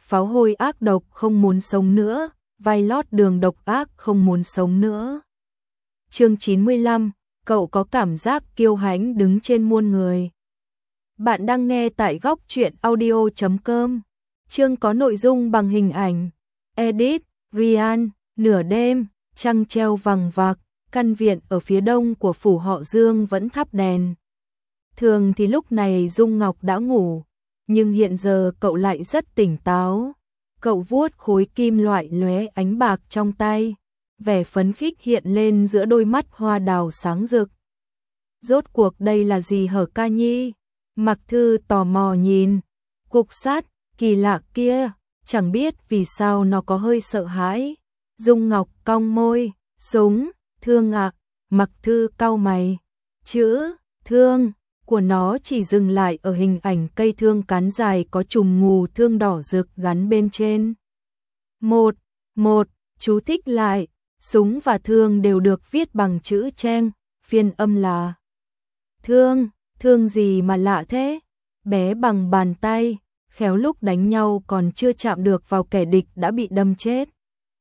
pháo hôi ác độc không muốn sống nữa, vai lót đường độc ác không muốn sống nữa. Chương 95, cậu có cảm giác kiêu hãnh đứng trên muôn người. Bạn đang nghe tại góc truyện audio.com. Chương có nội dung bằng hình ảnh. Edit, Ryan, nửa đêm, trăng treo vằng vặc, căn viện ở phía đông của phủ họ Dương vẫn thắp đèn. Thường thì lúc này Dung Ngọc đã ngủ, nhưng hiện giờ cậu lại rất tỉnh táo. Cậu vuốt khối kim loại lóe ánh bạc trong tay, vẻ phấn khích hiện lên giữa đôi mắt hoa đào sáng rực. Rốt cuộc đây là gì hở ca nhi? Mặc Thư tò mò nhìn, cục sắt kỳ lạ kia, chẳng biết vì sao nó có hơi sợ hãi. Dung Ngọc cong môi, súng, thương ạ. Mặc Thư cau mày, chữ thương của nó chỉ dừng lại ở hình ảnh cây thương cán dài có chùm ngù thương đỏ rực gắn bên trên. Một, chú thích lại, súng và thương đều được viết bằng chữ Trang, phiên âm là thương gì mà lạ thế, bé bằng bàn tay, khéo lúc đánh nhau còn chưa chạm được vào kẻ địch đã bị đâm chết.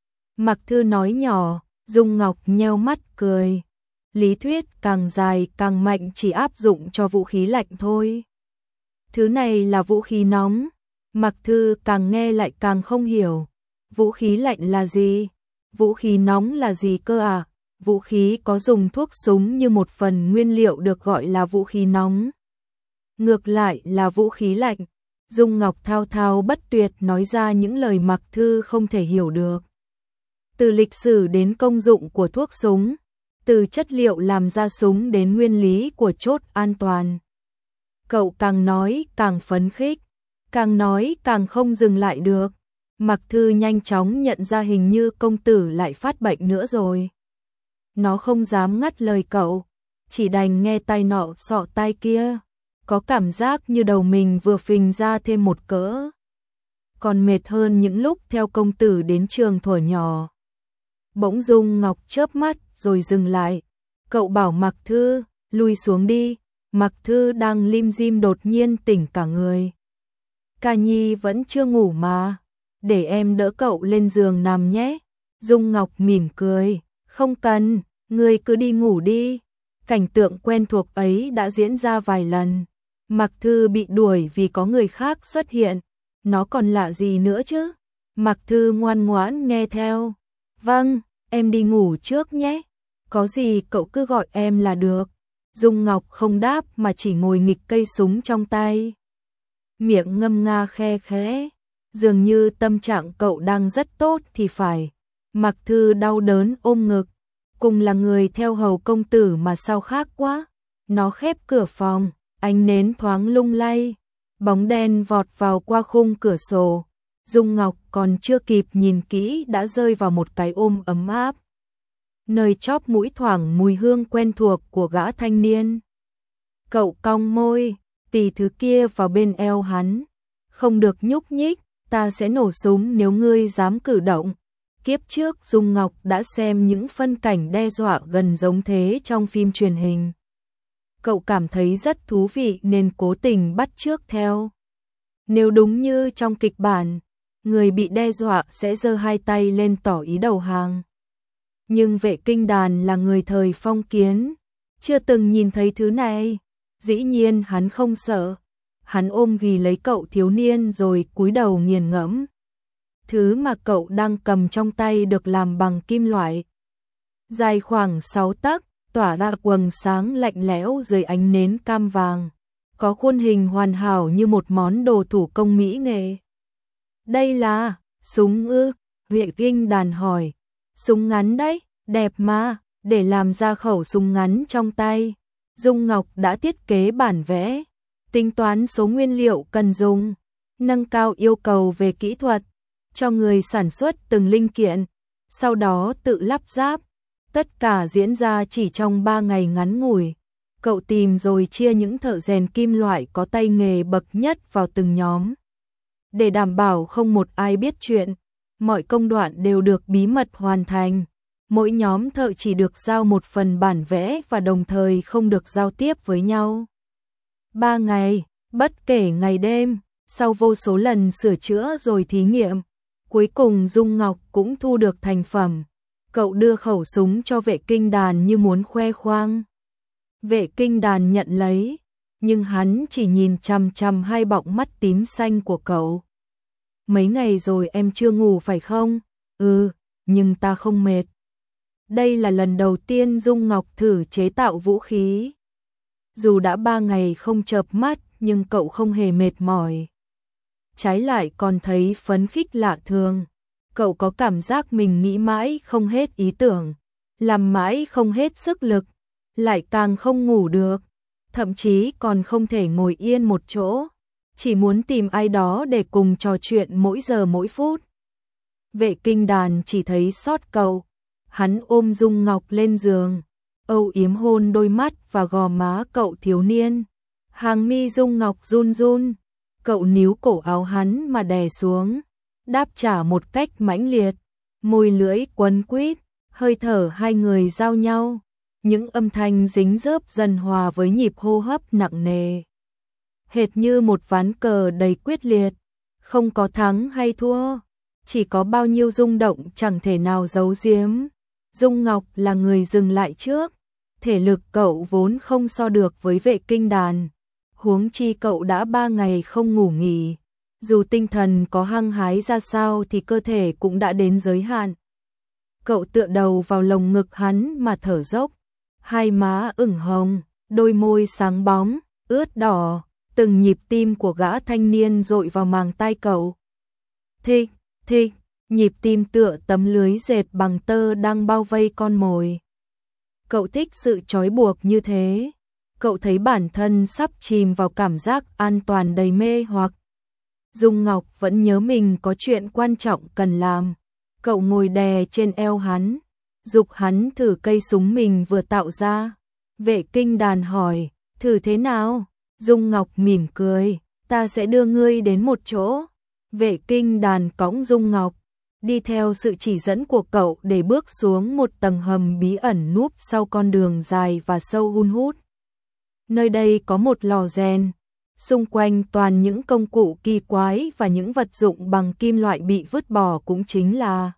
Mặc Thư nói nhỏ, Dung Ngọc nheo mắt cười. Lý thuyết càng dài càng mạnh chỉ áp dụng cho vũ khí lạnh thôi. Thứ này là vũ khí nóng. Mặc Thư càng nghe lại càng không hiểu. Vũ khí lạnh là gì? Vũ khí nóng là gì cơ à? Vũ khí có dùng thuốc súng như một phần nguyên liệu được gọi là vũ khí nóng. Ngược lại là vũ khí lạnh. Dung Ngọc thao thao bất tuyệt nói ra những lời Mặc Thư không thể hiểu được. Từ lịch sử đến công dụng của thuốc súng, từ chất liệu làm ra súng đến nguyên lý của chốt an toàn. Cậu càng nói càng phấn khích, càng nói càng không dừng lại được. Mặc Thư nhanh chóng nhận ra hình như công tử lại phát bệnh nữa rồi. Nó không dám ngắt lời cậu, chỉ đành nghe tai nọ sọ tai kia, có cảm giác như đầu mình vừa phình ra thêm một cỡ. Còn mệt hơn những lúc theo công tử đến trường thuở nhỏ. Bỗng Dung Ngọc chớp mắt rồi dừng lại. Cậu bảo Mặc Thư, lui xuống đi. Mặc Thư đang lim dim đột nhiên tỉnh cả người. Ca nhi vẫn chưa ngủ mà. Để em đỡ cậu lên giường nằm nhé. Dung Ngọc mỉm cười. Không cần, ngươi cứ đi ngủ đi. Cảnh tượng quen thuộc ấy đã diễn ra vài lần. Mặc Thư bị đuổi vì có người khác xuất hiện. Nó còn lạ gì nữa chứ? Mặc Thư ngoan ngoãn nghe theo. Vâng, em đi ngủ trước nhé. Có gì cậu cứ gọi em là được. Dung Ngọc không đáp mà chỉ ngồi nghịch cây súng trong tay. Miệng ngâm nga khe khẽ. Dường như tâm trạng cậu đang rất tốt thì phải. Mặc Thư đau đớn ôm ngực. Cùng là người theo hầu công tử mà sao khác quá. Nó khép cửa phòng, ánh nến thoáng lung lay. Bóng đen vọt vào qua khung cửa sổ. Dung Ngọc còn chưa kịp nhìn kỹ đã rơi vào một cái ôm ấm áp. Nơi chóp mũi thoảng mùi hương quen thuộc của gã thanh niên. Cậu cong môi, tì thứ kia vào bên eo hắn. Không được nhúc nhích, ta sẽ nổ súng nếu ngươi dám cử động. Kiếp trước Dung Ngọc đã xem những phân cảnh đe dọa gần giống thế trong phim truyền hình. Cậu cảm thấy rất thú vị nên cố tình bắt chước theo. Nếu đúng như trong kịch bản, người bị đe dọa sẽ giơ hai tay lên tỏ ý đầu hàng. Nhưng Vệ Kinh Đàn là người thời phong kiến, chưa từng nhìn thấy thứ này. Dĩ nhiên hắn không sợ. Hắn ôm ghì lấy cậu thiếu niên rồi cúi đầu nghiền ngẫm. Thứ mà cậu đang cầm trong tay được làm bằng kim loại. Dài khoảng 6 tấc, tỏa ra quầng sáng lạnh lẽo dưới ánh nến cam vàng. Có khuôn hình hoàn hảo như một món đồ thủ công mỹ nghệ. Đây là súng ư? Vệ Kinh Đàn hỏi. Súng ngắn đấy, đẹp mà, để làm ra khẩu súng ngắn trong tay. Dung Ngọc đã thiết kế bản vẽ, tính toán số nguyên liệu cần dùng, nâng cao yêu cầu về kỹ thuật, cho người sản xuất từng linh kiện, sau đó tự lắp ráp. Tất cả diễn ra chỉ trong 3 ngày ngắn ngủi. Cậu tìm rồi chia những thợ rèn kim loại có tay nghề bậc nhất vào từng nhóm. Để đảm bảo không một ai biết chuyện, mọi công đoạn đều được bí mật hoàn thành. Mỗi nhóm thợ chỉ được giao một phần bản vẽ và đồng thời không được giao tiếp với nhau. 3 ngày, bất kể ngày đêm, Sau vô số lần sửa chữa rồi thí nghiệm, cuối cùng Dung Ngọc cũng thu được thành phẩm. Cậu đưa khẩu súng cho Vệ Kinh Đàn như muốn khoe khoang. Vệ Kinh Đàn nhận lấy, nhưng hắn chỉ nhìn chằm chằm hai bọng mắt tím xanh của cậu. Mấy ngày rồi em chưa ngủ phải không? Ừ, nhưng ta không mệt. Đây là lần đầu tiên Dung Ngọc thử chế tạo vũ khí. Dù đã 3 ngày không chợp mắt, nhưng cậu không hề mệt mỏi. Trái lại còn thấy phấn khích lạ thường. Cậu có cảm giác mình nghĩ mãi không hết ý tưởng, làm mãi không hết sức lực, lại càng không ngủ được, thậm chí còn không thể ngồi yên một chỗ, chỉ muốn tìm ai đó để cùng trò chuyện mỗi giờ mỗi phút. Vệ Kinh Đàn chỉ thấy xót cậu, hắn ôm Dung Ngọc lên giường, âu yếm hôn đôi mắt và gò má cậu thiếu niên. Hàng mi Dung Ngọc run run, cậu níu cổ áo hắn mà đè xuống, đáp trả một cách mãnh liệt, môi lưỡi quấn quýt, hơi thở hai người giao nhau, những âm thanh dính dớp dần hòa với nhịp hô hấp nặng nề. Hệt như một ván cờ đầy quyết liệt, không có thắng hay thua, chỉ có bao nhiêu rung động chẳng thể nào giấu giếm. Dung Ngọc là người dừng lại trước, thể lực cậu vốn không so được với Vệ Kinh Đàn, huống chi cậu đã 3 ngày không ngủ nghỉ. Dù tinh thần có hăng hái ra sao thì cơ thể cũng đã đến giới hạn. Cậu tựa đầu vào lồng ngực hắn mà thở dốc, hai má ửng hồng, đôi môi sáng bóng, ướt đỏ, từng nhịp tim của gã thanh niên dội vào màng tai cậu. Thích, thích, nhịp tim tựa tấm lưới dệt bằng tơ đang bao vây con mồi. Cậu thích sự trói buộc như thế. Cậu thấy bản thân sắp chìm vào cảm giác an toàn đầy mê hoặc. Dung Ngọc vẫn nhớ mình có chuyện quan trọng cần làm. Cậu ngồi đè trên eo hắn, giục hắn thử cây súng mình vừa tạo ra. Vệ Kinh Đàn hỏi, thử thế nào? Dung Ngọc mỉm cười, ta sẽ đưa ngươi đến một chỗ. Vệ Kinh Đàn cõng Dung Ngọc, đi theo sự chỉ dẫn của cậu để bước xuống một tầng hầm bí ẩn núp sau con đường dài và sâu hun hút. Nơi đây có một lò rèn, xung quanh toàn những công cụ kỳ quái và những vật dụng bằng kim loại bị vứt bỏ cũng chính là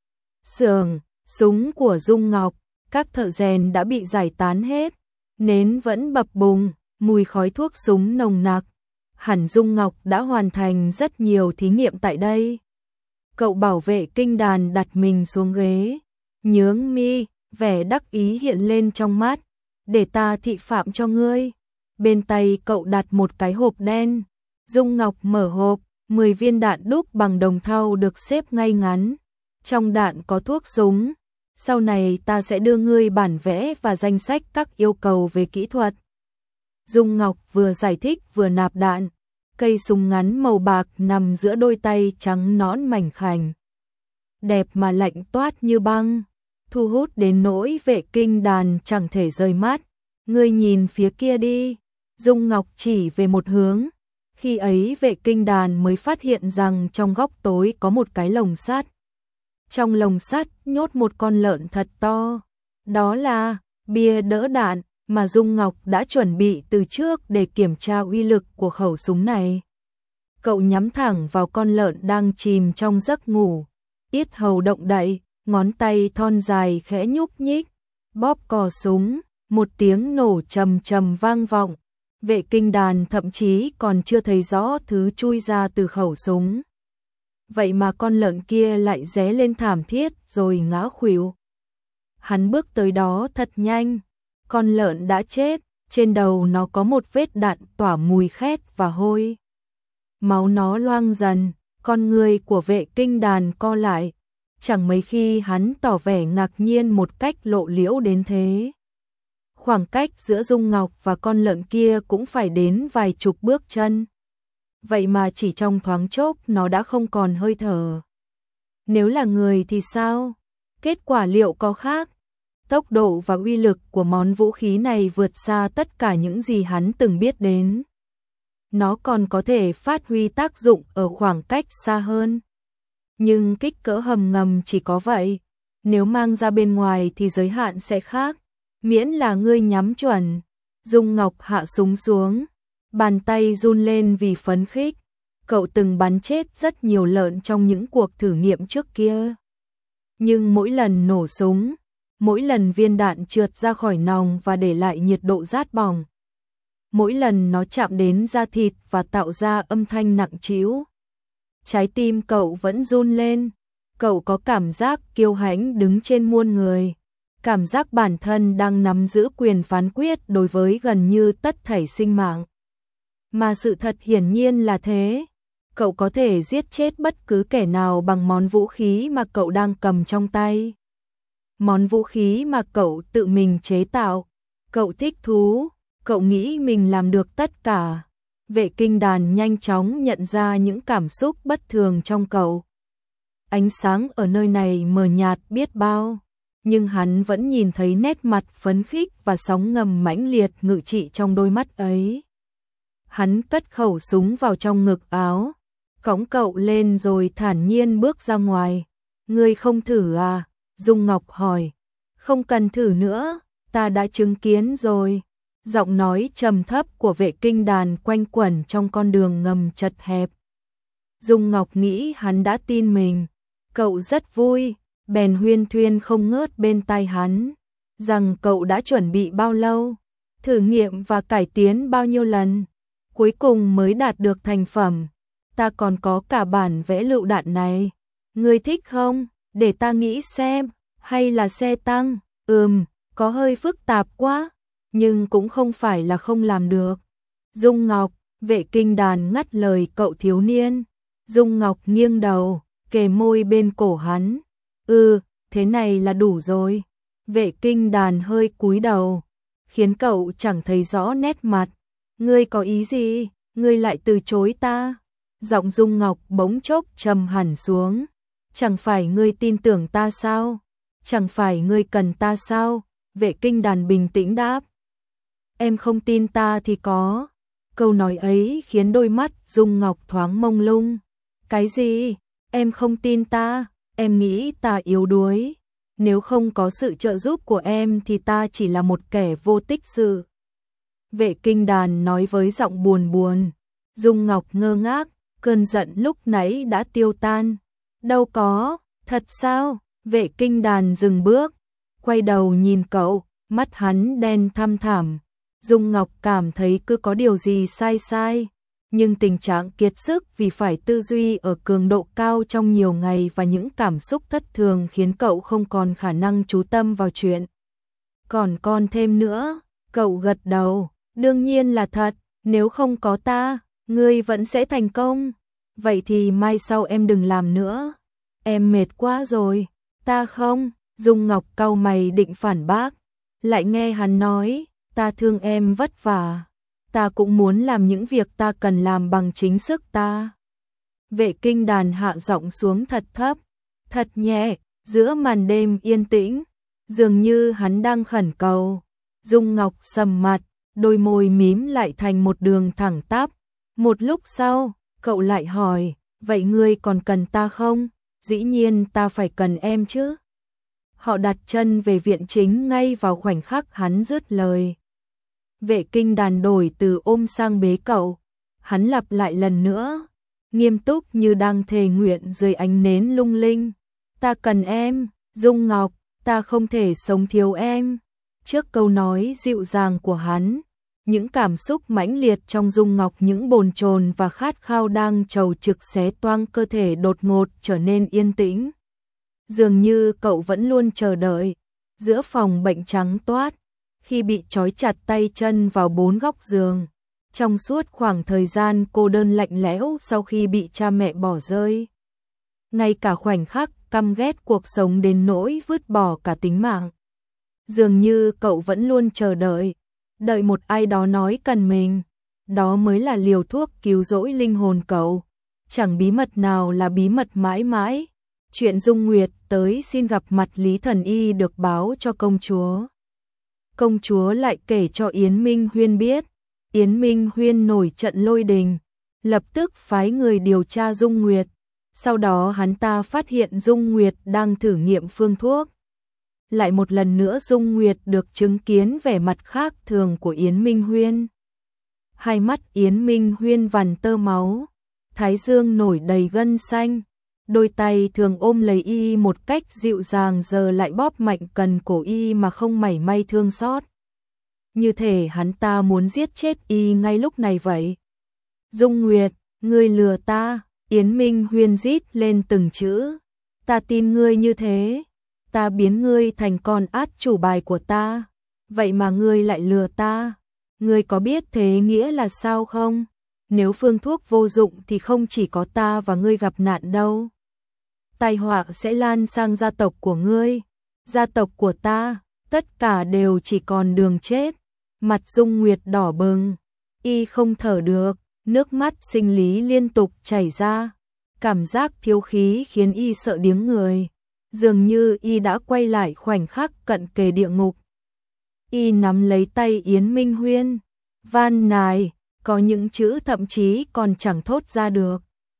xưởng, súng của Dung Ngọc. Các thợ rèn đã bị giải tán hết, nến vẫn bập bùng, mùi khói thuốc súng nồng nặc. Hẳn Dung Ngọc đã hoàn thành rất nhiều thí nghiệm tại đây. Cậu bảo Vệ Kinh Đàn đặt mình xuống ghế, nhướng mi, vẻ đắc ý hiện lên trong mắt. Để ta thị phạm cho ngươi. Bên tay cậu đặt một cái hộp đen. Dung Ngọc mở hộp, 10 viên đạn đúc bằng đồng thau được xếp ngay ngắn. Trong đạn có thuốc súng. Sau này ta sẽ đưa ngươi bản vẽ và danh sách các yêu cầu về kỹ thuật. Dung Ngọc vừa giải thích vừa nạp đạn. Cây súng ngắn màu bạc nằm giữa đôi tay trắng nõn mảnh khảnh. Đẹp mà lạnh toát như băng, thu hút đến nỗi Vệ Kinh Đàn chẳng thể rời mắt. Ngươi nhìn phía kia đi. Dung Ngọc chỉ về một hướng. Khi ấy Vệ Kinh Đàn mới phát hiện rằng trong góc tối có một cái lồng sắt. Trong lồng sắt nhốt một con lợn thật to. Đó là bia đỡ đạn mà Dung Ngọc đã chuẩn bị từ trước để kiểm tra uy lực của khẩu súng này. Cậu nhắm thẳng vào con lợn đang chìm trong giấc ngủ, yết hầu động đậy, ngón tay thon dài khẽ nhúc nhích, bóp cò súng, một tiếng nổ trầm trầm vang vọng. Vệ Kinh Đàn thậm chí còn chưa thấy rõ thứ chui ra từ khẩu súng. Vậy mà con lợn kia lại ré lên thảm thiết rồi ngã khuỵu. Hắn bước tới đó thật nhanh. Con lợn đã chết, trên đầu nó có một vết đạn tỏa mùi khét và hôi. Máu nó loang dần, con người của Vệ Kinh Đàn co lại. Chẳng mấy khi hắn tỏ vẻ ngạc nhiên một cách lộ liễu đến thế. Khoảng cách giữa Dung Ngọc và con lợn kia cũng phải đến vài chục bước chân. Vậy mà chỉ trong thoáng chốc nó đã không còn hơi thở. Nếu là người thì sao? Kết quả liệu có khác? Tốc độ và uy lực của món vũ khí này vượt xa tất cả những gì hắn từng biết đến. Nó còn có thể phát huy tác dụng ở khoảng cách xa hơn. Nhưng kích cỡ hầm ngầm chỉ có vậy. Nếu mang ra bên ngoài thì giới hạn sẽ khác. Miễn là ngươi nhắm chuẩn. Dung Ngọc hạ súng xuống. Bàn tay run lên vì phấn khích. cậu từng bắn chết rất nhiều lợn trong những cuộc thử nghiệm trước kia. Nhưng mỗi lần nổ súng, mỗi lần viên đạn trượt ra khỏi nòng và để lại nhiệt độ rát bỏng. Mỗi lần nó chạm đến da thịt và tạo ra âm thanh nặng trĩu. Trái tim cậu vẫn run lên, cậu có cảm giác kiêu hãnh đứng trên muôn người. Cảm giác bản thân đang nắm giữ quyền phán quyết đối với gần như tất thảy sinh mạng. Mà sự thật hiển nhiên là thế. Cậu có thể giết chết bất cứ kẻ nào bằng món vũ khí mà cậu đang cầm trong tay. Món vũ khí mà cậu tự mình chế tạo. Cậu thích thú, cậu nghĩ mình làm được tất cả. Vệ kinh đàn nhanh chóng nhận ra những cảm xúc bất thường trong cậu. Ánh sáng ở nơi này mờ nhạt biết bao, nhưng hắn vẫn nhìn thấy nét mặt phấn khích và sóng ngầm mãnh liệt ngự trị trong đôi mắt ấy. Hắn cất khẩu súng vào trong ngực áo, cõng cậu lên rồi thản nhiên bước ra ngoài. Ngươi không thử à? Dung Ngọc hỏi. Không cần thử nữa, ta đã chứng kiến rồi. Giọng nói trầm thấp của vệ kinh đàn quanh quẩn trong con đường ngầm chật hẹp. Dung Ngọc nghĩ hắn đã tin mình. Cậu rất vui, bèn huyên thuyên không ngớt bên tai hắn, rằng cậu đã chuẩn bị bao lâu, thử nghiệm và cải tiến bao nhiêu lần, cuối cùng mới đạt được thành phẩm. Ta còn có cả bản vẽ lựu đạn này. Ngươi thích không? Để ta nghĩ xem, hay là xe tăng? Có hơi phức tạp quá, nhưng cũng không phải là không làm được. Dung Ngọc, vệ kinh đàn ngắt lời cậu thiếu niên. Dung Ngọc nghiêng đầu, kề môi bên cổ hắn. Thế này là đủ rồi. Vệ kinh đàn hơi cúi đầu, khiến cậu chẳng thấy rõ nét mặt. Ngươi có ý gì? Ngươi lại từ chối ta? Giọng Dung Ngọc bỗng chốc trầm hẳn xuống. Chẳng phải ngươi tin tưởng ta sao? Chẳng phải ngươi cần ta sao? Vệ kinh đàn bình tĩnh đáp. Em không tin ta thì có. Câu nói ấy khiến đôi mắt Dung Ngọc thoáng mông lung. Cái gì? Em không tin ta? Em nghĩ ta yếu đuối. Nếu không có sự trợ giúp của em thì ta chỉ là một kẻ vô tích sự. Vệ kinh đàn nói với giọng buồn buồn. Dung Ngọc ngơ ngác, cơn giận lúc nãy đã tiêu tan. Đâu có, thật sao? Vệ kinh đàn dừng bước, quay đầu nhìn cậu, mắt hắn đen thăm thẳm. Dung Ngọc cảm thấy cứ có điều gì sai sai, nhưng tình trạng kiệt sức vì phải tư duy ở cường độ cao trong nhiều ngày và những cảm xúc thất thường khiến cậu không còn khả năng chú tâm vào chuyện. Còn thêm nữa, cậu gật đầu, đương nhiên là thật, nếu không có ta, ngươi vẫn sẽ thành công. Vậy thì mai sau em đừng làm nữa, em mệt quá rồi. Ta không, Dung Ngọc cau mày định phản bác, lại nghe hắn nói, ta thương em vất vả, ta cũng muốn làm những việc ta cần làm bằng chính sức ta. Vệ kinh đàn hạ giọng xuống thật thấp, thật nhẹ, giữa màn đêm yên tĩnh, dường như hắn đang khẩn cầu. Dung Ngọc sầm mặt, đôi môi mím lại thành một đường thẳng tắp. Một lúc sau, cậu lại hỏi, vậy ngươi còn cần ta không? Dĩ nhiên ta phải cần em chứ. Họ đặt chân về viện chính ngay vào khoảnh khắc hắn dứt lời. Vệ kinh đàn đổi từ ôm sang bế cậu. Hắn lặp lại lần nữa, nghiêm túc như đang thề nguyện dưới ánh nến lung linh. Ta cần em, Dung Ngọc, ta không thể sống thiếu em. Trước câu nói dịu dàng của hắn, những cảm xúc mãnh liệt trong Dung Ngọc, những bồn chồn và khát khao đang trầu trực xé toang cơ thể đột ngột trở nên yên tĩnh. Dường như cậu vẫn luôn chờ đợi, giữa phòng bệnh trắng toát, khi bị trói chặt tay chân vào bốn góc giường, trong suốt khoảng thời gian cô đơn lạnh lẽo sau khi bị cha mẹ bỏ rơi. Ngay cả khoảnh khắc căm ghét cuộc sống đến nỗi vứt bỏ cả tính mạng. Dường như cậu vẫn luôn chờ đợi, đợi một ai đó nói cần mình, đó mới là liều thuốc cứu rỗi linh hồn cậu. Chẳng bí mật nào là bí mật mãi mãi. Chuyện Dung Nguyệt tới xin gặp mặt Lý Thần Y được báo cho công chúa. Công chúa lại kể cho Yến Minh Huyên biết. Yến Minh Huyên nổi trận lôi đình, lập tức phái người điều tra Dung Nguyệt. Sau đó hắn ta phát hiện Dung Nguyệt đang thử nghiệm phương thuốc. Lại một lần nữa Dung Nguyệt được chứng kiến vẻ mặt khác thường của Yến Minh Huyên. Hai mắt Yến Minh Huyên vằn tơ máu, thái dương nổi đầy gân xanh. Đôi tay thường ôm lấy y một cách dịu dàng giờ lại bóp mạnh cần cổ y mà không mảy may thương xót. Như thể hắn ta muốn giết chết y ngay lúc này vậy. Dung Nguyệt, ngươi lừa ta, Yến Minh Huyên rít lên từng chữ. Ta tin ngươi như thế, ta biến ngươi thành con át chủ bài của ta, vậy mà ngươi lại lừa ta. Ngươi có biết thế nghĩa là sao không? Nếu phương thuốc vô dụng thì không chỉ có ta và ngươi gặp nạn đâu. Tai họa sẽ lan sang gia tộc của ngươi, gia tộc của ta, tất cả đều chỉ còn đường chết. Mặt Dung Nguyệt đỏ bừng, y không thở được, nước mắt sinh lý liên tục chảy ra. Cảm giác thiếu khí khiến y sợ điếng người, dường như y đã quay lại khoảnh khắc cận kề địa ngục. Y nắm lấy tay Yến Minh Huyên, van nài, có những chữ thậm chí còn chẳng thốt ra được.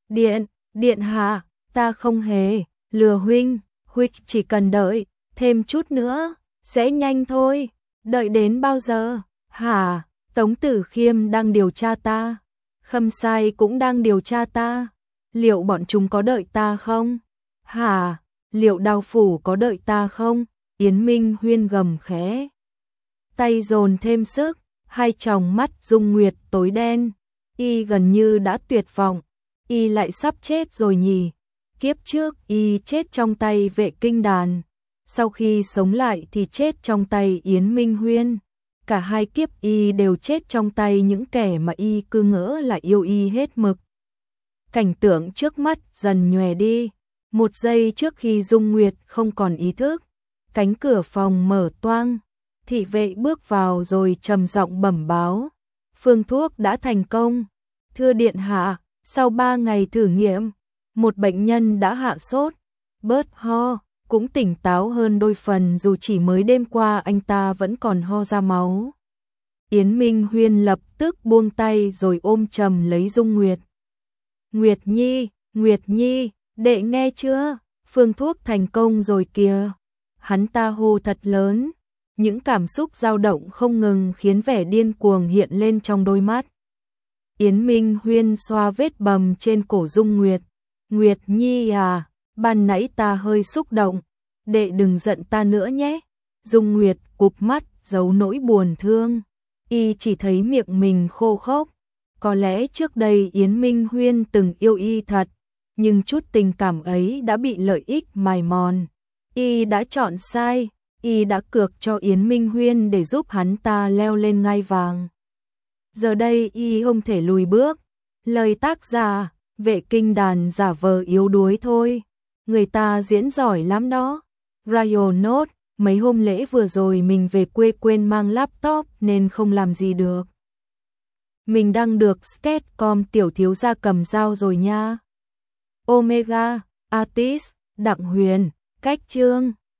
Điện hạ, ta không hề lừa huynh, huynh chỉ cần đợi thêm chút nữa, sẽ nhanh thôi. Đợi đến bao giờ? Hả? Tống Tử Khiêm đang điều tra ta, Khâm Sai cũng đang điều tra ta. Liệu bọn chúng có đợi ta không? Hả? Liệu Đao Phủ có đợi ta không? Yến Minh Huyên gầm khẽ, tay dồn thêm sức, hai tròng mắt Dung Nguyệt tối đen. Y gần như đã tuyệt vọng, y lại sắp chết rồi nhỉ? Kiếp trước y chết trong tay Vệ Kinh Đàn, sau khi sống lại thì chết trong tay Yến Minh Huyên. Cả hai kiếp y đều chết trong tay những kẻ mà y cứ ngỡ là yêu y hết mực. Cảnh tượng trước mắt dần nhòe đi. Một giây trước khi Dung Nguyệt không còn ý thức, cánh cửa phòng mở toang, thị vệ bước vào rồi trầm giọng bẩm báo. Phương thuốc đã thành công. Thưa điện hạ, sau 3 ngày thử nghiệm, một bệnh nhân đã hạ sốt, bớt ho, cũng tỉnh táo hơn đôi phần dù chỉ mới đêm qua anh ta vẫn còn ho ra máu. Yến Minh Huyên lập tức buông tay rồi ôm chầm lấy Dung Nguyệt. Nguyệt Nhi, đệ nghe chưa? Phương thuốc thành công rồi kìa. Hắn ta hô thật lớn, những cảm xúc dao động không ngừng khiến vẻ điên cuồng hiện lên trong đôi mắt. Yến Minh Huyên xoa vết bầm trên cổ Dung Nguyệt. Nguyệt Nhi à, ban nãy ta hơi xúc động, đệ đừng giận ta nữa nhé. Dung Nguyệt cụp mắt giấu nỗi buồn thương, y chỉ thấy miệng mình khô khốc. Có lẽ trước đây Yến Minh Huyên từng yêu y thật, nhưng chút tình cảm ấy đã bị lợi ích mài mòn. Y đã chọn sai, y đã cược cho Yến Minh Huyên để giúp hắn ta leo lên ngai vàng. Giờ đây y không thể lùi bước. Lời tác giả, Vệ Kinh Đàn giả vờ yếu đuối thôi. Người ta diễn giỏi lắm đó. Royal Note, mấy hôm lễ vừa rồi mình về quê quên mang laptop nên không làm gì được. Mình đăng được sketch.com tiểu thiếu gia cầm dao rồi nha. Omega, Artist, Đặng Huyền, cách chương.